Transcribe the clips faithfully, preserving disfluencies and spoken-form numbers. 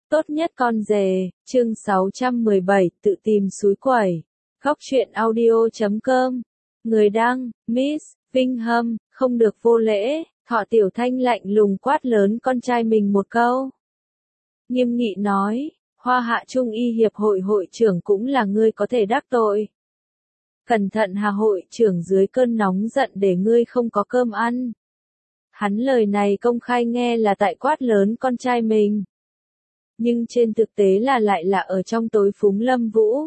Tốt nhất con rể, chương sáu trăm mười bảy, tự tìm suối quẩy. Góc truyện audio chấm com. Người đăng, Miss Vinh Hâm, không được vô lễ. Thọ Tiểu Thanh lạnh lùng quát lớn con trai mình một câu. Nghiêm nghị nói, Hoa Hạ Trung y hiệp hội hội trưởng cũng là ngươi có thể đắc tội. Cẩn thận Hà hội trưởng dưới cơn nóng giận để ngươi không có cơm ăn. Hắn lời này công khai nghe là tại quát lớn con trai mình. Nhưng trên thực tế là lại là ở trong tối phúng Lâm Vũ.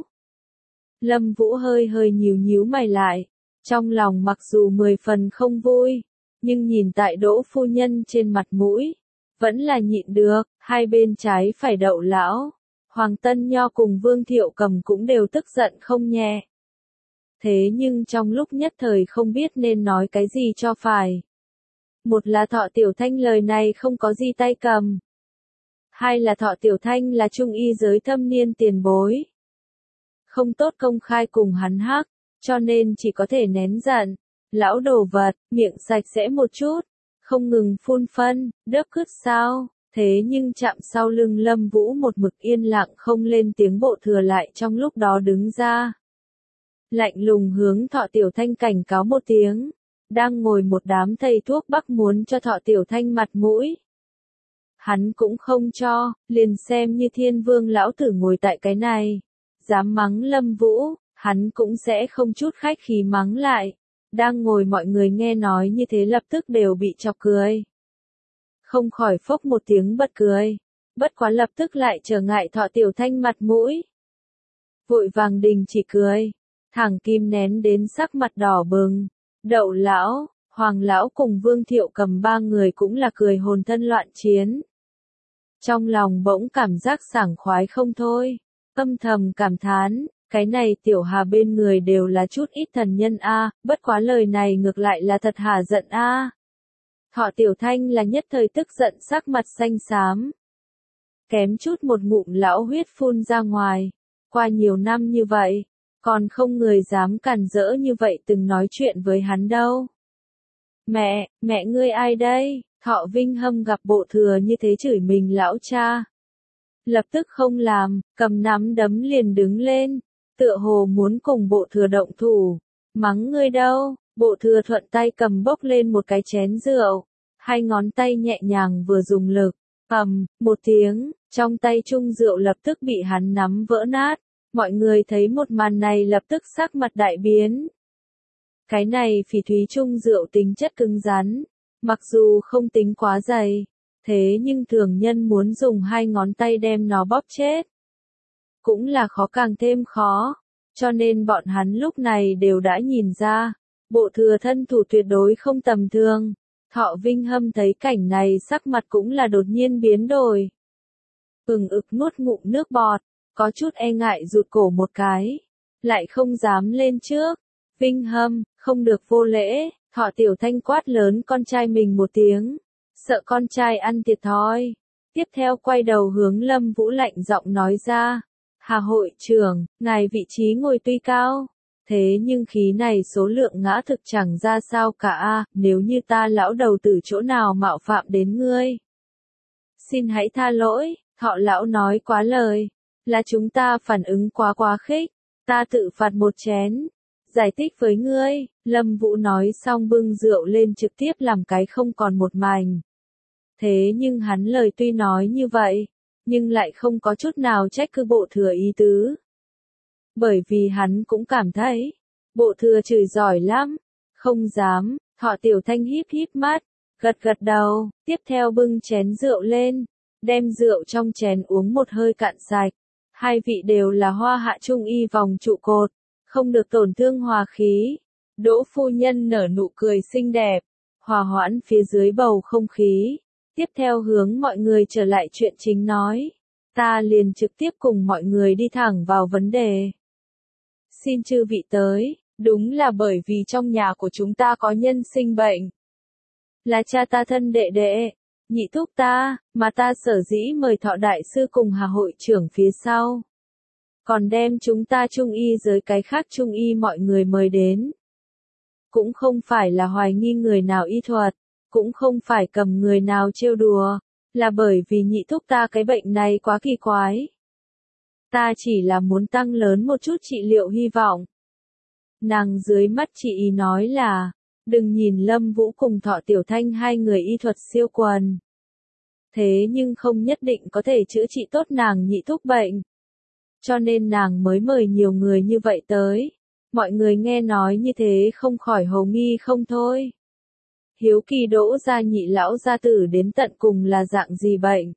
Lâm Vũ hơi hơi nhíu nhíu mày lại, trong lòng mặc dù mười phần không vui, nhưng nhìn tại Đỗ phu nhân trên mặt mũi, vẫn là nhịn được, hai bên trái phải đậu lão, Hoàng Tân Nho cùng Vương Thiệu Cầm cũng đều tức giận không nhẹ. Thế nhưng trong lúc nhất thời không biết nên nói cái gì cho phải. Một là Thọ Tiểu Thanh lời này không có gì tay cầm. Hai là Thọ Tiểu Thanh là trung y giới thâm niên tiền bối. Không tốt công khai cùng hắn hắc, cho nên chỉ có thể nén giận. Lão đồ vật, miệng sạch sẽ một chút, không ngừng phun phân, đớp cứt sao. Thế nhưng chạm sau lưng Lâm Vũ một mực yên lặng không lên tiếng Bộ Thừa lại trong lúc đó đứng ra. Lạnh lùng hướng Thọ Tiểu Thanh cảnh cáo một tiếng. Đang ngồi một đám thầy thuốc Bắc muốn cho Thọ Tiểu Thanh mặt mũi. Hắn cũng không cho, liền xem như Thiên Vương lão tử ngồi tại cái này. Dám mắng Lâm Vũ, hắn cũng sẽ không chút khách khí mắng lại. Đang ngồi mọi người nghe nói như thế lập tức đều bị chọc cười. Không khỏi phốc một tiếng bật cười. Bất quá lập tức lại trở ngại Thọ Tiểu Thanh mặt mũi. Vội vàng đình chỉ cười. Thẳng Kim nén đến sắc mặt đỏ bừng. Đậu lão, Hoàng lão cùng Vương Thiệu Cầm ba người cũng là cười hồn thân loạn chiến. Trong lòng bỗng cảm giác sảng khoái không thôi, âm thầm cảm thán, cái này Tiểu Hà bên người đều là chút ít thần nhân a, bất quá lời này ngược lại là thật hà giận a. Thọ Tiểu Thanh là nhất thời tức giận sắc mặt xanh xám. Kém chút một ngụm lão huyết phun ra ngoài, qua nhiều năm như vậy, còn không người dám cản rỡ như vậy từng nói chuyện với hắn đâu. Mẹ, mẹ ngươi ai đây? Thọ Vinh Hâm gặp Bộ Thừa như thế chửi mình lão cha. Lập tức không làm, cầm nắm đấm liền đứng lên, tựa hồ muốn cùng Bộ Thừa động thủ. Mắng ngươi đâu? Bộ Thừa thuận tay cầm bốc lên một cái chén rượu, hai ngón tay nhẹ nhàng vừa dùng lực, ầm, một tiếng, trong tay chung rượu lập tức bị hắn nắm vỡ nát. Mọi người thấy một màn này lập tức sắc mặt đại biến. Cái này phỉ thúy chung rượu tính chất cứng rắn, mặc dù không tính quá dày, thế nhưng thường nhân muốn dùng hai ngón tay đem nó bóp chết. Cũng là khó càng thêm khó, cho nên bọn hắn lúc này đều đã nhìn ra, Bộ Thừa thân thủ tuyệt đối không tầm thường. Thọ Vinh Hâm thấy cảnh này sắc mặt cũng là đột nhiên biến đổi. Ừng ực nuốt ngụm nước bọt. Có chút e ngại rụt cổ một cái, lại không dám lên trước. Vinh Hâm, không được vô lễ. Thọ Tiểu Thanh quát lớn con trai mình một tiếng, sợ con trai ăn thiệt thòi. Tiếp theo quay đầu hướng Lâm Vũ lạnh giọng nói ra, Hà hội trưởng, ngài vị trí ngồi tuy cao, thế nhưng khí này số lượng ngã thực chẳng ra sao cả a. Nếu như ta lão đầu từ chỗ nào mạo phạm đến ngươi, xin hãy tha lỗi. Thọ lão nói quá lời. Là chúng ta phản ứng quá quá khích, ta tự phạt một chén, giải thích với ngươi. Lâm Vũ nói xong bưng rượu lên trực tiếp làm cái không còn một mảnh. Thế nhưng hắn lời tuy nói như vậy, nhưng lại không có chút nào trách cứ Bộ Thừa ý tứ. Bởi vì hắn cũng cảm thấy, Bộ Thừa chửi giỏi lắm, không dám. Thọ Tiểu Thanh híp híp mắt, gật gật đầu, tiếp theo bưng chén rượu lên, đem rượu trong chén uống một hơi cạn sạch. Hai vị đều là Hoa Hạ Trung y vòng trụ cột, không được tổn thương hòa khí. Đỗ phu nhân nở nụ cười xinh đẹp, hòa hoãn phía dưới bầu không khí. Tiếp theo hướng mọi người trở lại chuyện chính nói. Ta liền trực tiếp cùng mọi người đi thẳng vào vấn đề. Xin chư vị tới, đúng là bởi vì trong nhà của chúng ta có nhân sinh bệnh. Là cha ta thân đệ đệ, nhị thúc ta, mà ta sở dĩ mời Thọ đại sư cùng Hà hội trưởng phía sau. Còn đem chúng ta trung y giới cái khác trung y mọi người mời đến. Cũng không phải là hoài nghi người nào y thuật, cũng không phải cầm người nào trêu đùa, là bởi vì nhị thúc ta cái bệnh này quá kỳ quái. Ta chỉ là muốn tăng lớn một chút trị liệu hy vọng. Nàng dưới mắt chị ý nói là, đừng nhìn Lâm Vũ cùng Thọ Tiểu Thanh hai người y thuật siêu quần. Thế nhưng không nhất định có thể chữa trị tốt nàng nhị thúc bệnh. Cho nên nàng mới mời nhiều người như vậy tới. Mọi người nghe nói như thế không khỏi hồ nghi không thôi. Hiếu kỳ Đỗ gia nhị lão gia tử đến tận cùng là dạng gì bệnh?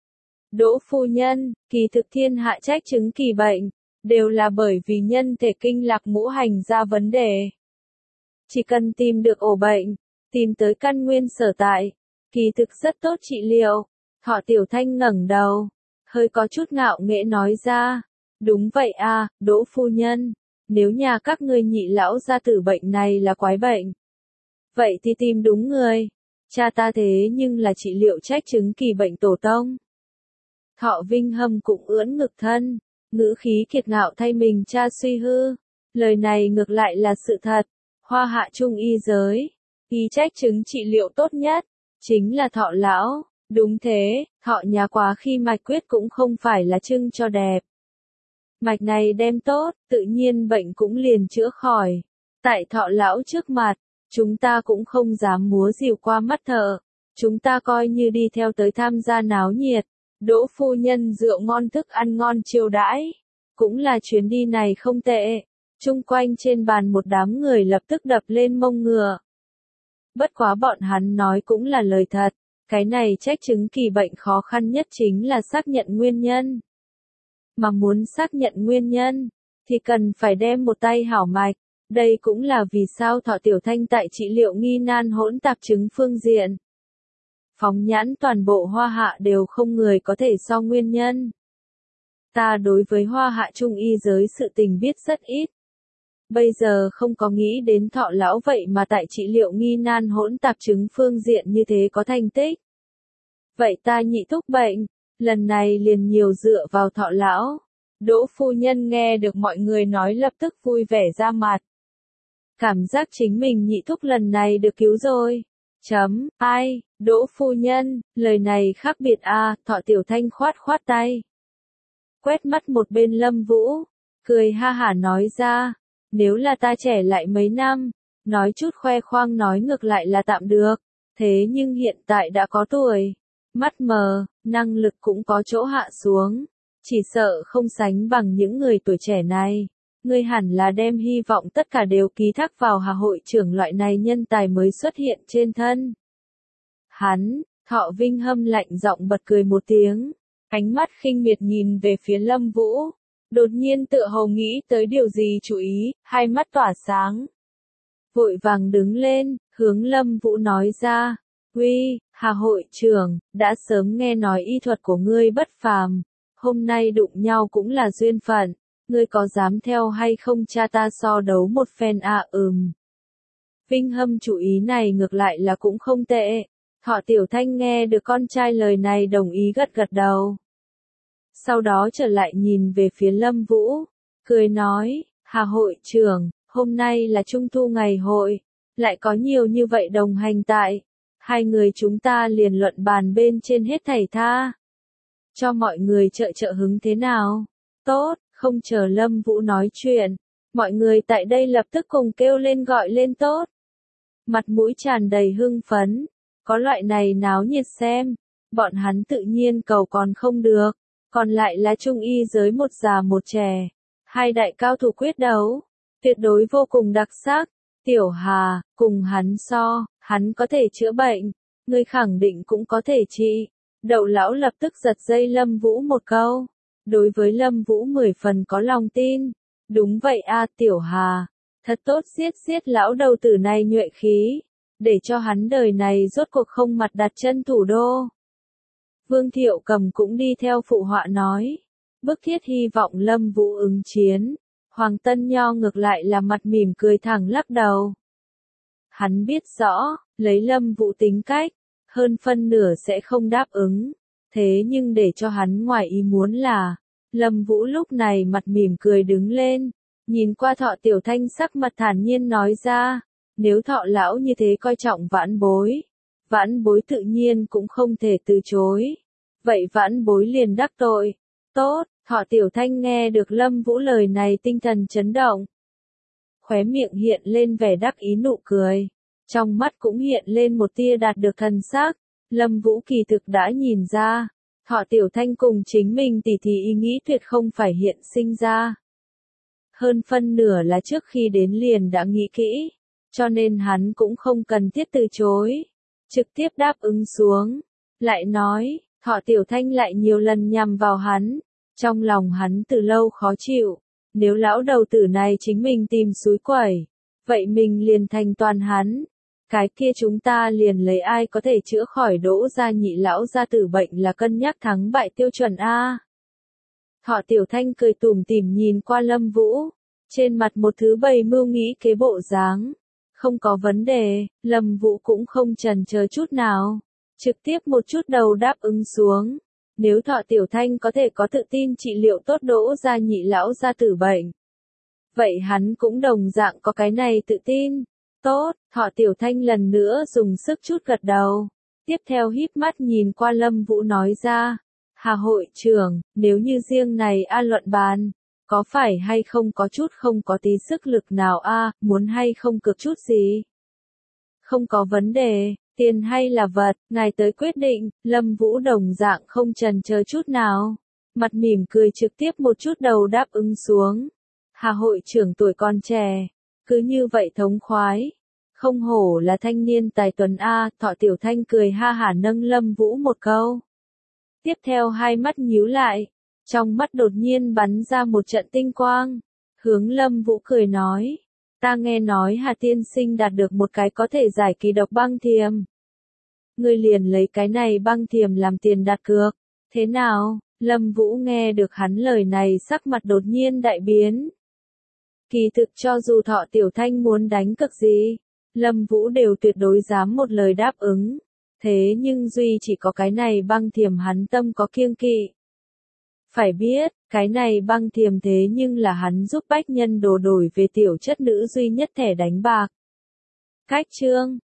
Đỗ phu nhân, kỳ thực thiên hạ trách chứng kỳ bệnh, đều là bởi vì nhân thể kinh lạc ngũ hành ra vấn đề. Chỉ cần tìm được ổ bệnh, tìm tới căn nguyên sở tại, kỳ thực rất tốt trị liệu. Thọ Tiểu Thanh ngẩng đầu, hơi có chút ngạo nghễ nói ra, đúng vậy à, Đỗ phu nhân, nếu nhà các ngươi nhị lão gia tử bệnh này là quái bệnh, vậy thì tìm đúng người, cha ta thế nhưng là trị liệu trách chứng kỳ bệnh tổ tông. Thọ Vinh Hâm cũng ưỡn ngực thân, ngữ khí kiệt ngạo thay mình cha suy hư, lời này ngược lại là sự thật, hoa hạ trung y giới, y trách chứng trị liệu tốt nhất, chính là Thọ lão, đúng thế, Thọ nhà quá khi mạch quyết cũng không phải là trưng cho đẹp. Mạch này đem tốt, tự nhiên bệnh cũng liền chữa khỏi, tại Thọ lão trước mặt, chúng ta cũng không dám múa rìu qua mắt thợ, chúng ta coi như đi theo tới tham gia náo nhiệt. Đỗ phu nhân rượu ngon thức ăn ngon chiêu đãi, cũng là chuyến đi này không tệ. Chung quanh trên bàn một đám người lập tức đập lên mông ngựa. Bất quá bọn hắn nói cũng là lời thật, cái này trách chứng kỳ bệnh khó khăn nhất chính là xác nhận nguyên nhân. Mà muốn xác nhận nguyên nhân, thì cần phải đem một tay hảo mạch, đây cũng là vì sao Thọ Tiểu Thanh tại trị liệu nghi nan hỗn tạp chứng phương diện. Phóng nhãn toàn bộ hoa hạ đều không người có thể so nguyên nhân. Ta đối với hoa hạ trung y giới sự tình biết rất ít. Bây giờ không có nghĩ đến Thọ lão vậy mà tại trị liệu nghi nan hỗn tạp chứng phương diện như thế có thành tích. Vậy ta nhị thúc bệnh, lần này liền nhiều dựa vào Thọ lão. Đỗ phu nhân nghe được mọi người nói lập tức vui vẻ ra mặt. Cảm giác chính mình nhị thúc lần này được cứu rồi. Chấm, ai, Đỗ phu nhân, lời này khác biệt à, Thọ Tiểu Thanh khoát khoát tay. Quét mắt một bên Lâm Vũ, cười ha hả nói ra, nếu là ta trẻ lại mấy năm, nói chút khoe khoang nói ngược lại là tạm được, thế nhưng hiện tại đã có tuổi, mắt mờ, năng lực cũng có chỗ hạ xuống, chỉ sợ không sánh bằng những người tuổi trẻ này. Ngươi hẳn là đem hy vọng tất cả đều ký thác vào Hà hội trưởng loại này nhân tài mới xuất hiện trên thân. Hắn, Thọ Vinh Hâm lạnh giọng bật cười một tiếng, ánh mắt khinh miệt nhìn về phía Lâm Vũ, đột nhiên tựa hồ nghĩ tới điều gì chú ý, hai mắt tỏa sáng. Vội vàng đứng lên, hướng Lâm Vũ nói ra, "Uy, Hà hội trưởng, đã sớm nghe nói y thuật của ngươi bất phàm, hôm nay đụng nhau cũng là duyên phận. Ngươi có dám theo hay không cha ta so đấu một phen à ừm." Vinh Hâm chủ ý này ngược lại là cũng không tệ. Thọ Tiểu Thanh nghe được con trai lời này đồng ý gật gật đầu. Sau đó trở lại nhìn về phía Lâm Vũ, cười nói, Hà hội trưởng, hôm nay là trung thu ngày hội, lại có nhiều như vậy đồng hành tại. Hai người chúng ta liền luận bàn bên trên hết thảy tha. Cho mọi người trợ trợ hứng thế nào? Tốt. Không chờ Lâm Vũ nói chuyện, mọi người tại đây lập tức cùng kêu lên gọi lên tốt. Mặt mũi tràn đầy hưng phấn, có loại này náo nhiệt xem, bọn hắn tự nhiên cầu còn không được, còn lại là trung y giới một già một trẻ, hai đại cao thủ quyết đấu, tuyệt đối vô cùng đặc sắc. Tiểu Hà, cùng hắn so, hắn có thể chữa bệnh, ngươi khẳng định cũng có thể trị. Đậu lão lập tức giật dây Lâm Vũ một câu. Đối với Lâm Vũ mười phần có lòng tin. Đúng vậy a Tiểu Hà. Thật tốt giết giết lão đầu tử này nhuệ khí. Để cho hắn đời này rốt cuộc không mặt đặt chân thủ đô. Vương Thiệu Cầm cũng đi theo phụ họa nói. Bức thiết hy vọng Lâm Vũ ứng chiến. Hoàng Tân Nho ngược lại là mặt mỉm cười thẳng lắc đầu. Hắn biết rõ, lấy Lâm Vũ tính cách, hơn phân nửa sẽ không đáp ứng. Thế nhưng để cho hắn ngoài ý muốn là, Lâm Vũ lúc này mặt mỉm cười đứng lên, nhìn qua Thọ Tiểu Thanh sắc mặt thản nhiên nói ra, nếu Thọ lão như thế coi trọng vãn bối, vãn bối tự nhiên cũng không thể từ chối. Vậy vãn bối liền đắc tội. Tốt, Thọ Tiểu Thanh nghe được Lâm Vũ lời này tinh thần chấn động. Khóe miệng hiện lên vẻ đắc ý nụ cười. Trong mắt cũng hiện lên một tia đạt được thần sắc. Lâm Vũ kỳ thực đã nhìn ra. Thọ Tiểu Thanh cùng chính mình tỉ thí ý nghĩ tuyệt không phải hiện sinh ra. Hơn phân nửa là trước khi đến liền đã nghĩ kỹ. Cho nên hắn cũng không cần thiết từ chối. Trực tiếp đáp ứng xuống. Lại nói, Thọ Tiểu Thanh lại nhiều lần nhằm vào hắn. Trong lòng hắn từ lâu khó chịu. Nếu lão đầu tử này chính mình tìm xúi quẩy. Vậy mình liền thành toàn hắn. Cái kia chúng ta liền lấy ai có thể chữa khỏi Đỗ gia nhị lão gia tử bệnh là cân nhắc thắng bại tiêu chuẩn A. Thọ Tiểu Thanh cười tủm tỉm nhìn qua Lâm Vũ. Trên mặt một thứ bày mưu nghĩ kế bộ dáng. Không có vấn đề, Lâm Vũ cũng không chần chờ chút nào. Trực tiếp một chút đầu đáp ứng xuống. Nếu Thọ Tiểu Thanh có thể có tự tin trị liệu tốt Đỗ gia nhị lão gia tử bệnh. Vậy hắn cũng đồng dạng có cái này tự tin. Tốt, Thọ Tiểu Thanh lần nữa dùng sức chút gật đầu. Tiếp theo híp mắt nhìn qua Lâm Vũ nói ra. Hà hội trưởng, nếu như riêng này A luận bàn. Có phải hay không có chút không có tí sức lực nào a, muốn hay không cược chút gì? Không có vấn đề, tiền hay là vật, ngài tới quyết định, Lâm Vũ đồng dạng không chần chờ chút nào. Mặt mỉm cười trực tiếp một chút đầu đáp ứng xuống. Hà hội trưởng tuổi còn trẻ, cứ như vậy thống khoái. Không hổ là thanh niên tài tuấn a, Thọ Tiểu Thanh cười ha hả nâng Lâm Vũ một câu. Tiếp theo hai mắt nhíu lại. Trong mắt đột nhiên bắn ra một trận tinh quang. Hướng Lâm Vũ cười nói. Ta nghe nói Hà tiên sinh đạt được một cái có thể giải kỳ độc băng thiềm. Ngươi liền lấy cái này băng thiềm làm tiền đặt cược. Thế nào? Lâm Vũ nghe được hắn lời này sắc mặt đột nhiên đại biến. Kỳ thực cho dù Thọ Tiểu Thanh muốn đánh cược gì, Lâm Vũ đều tuyệt đối dám một lời đáp ứng. Thế nhưng duy chỉ có cái này băng thiềm hắn tâm có kiêng kỵ. Phải biết, cái này băng thiềm thế nhưng là hắn giúp bách nhân đồ đổi về tiểu chất nữ duy nhất thẻ đánh bạc. Cách chương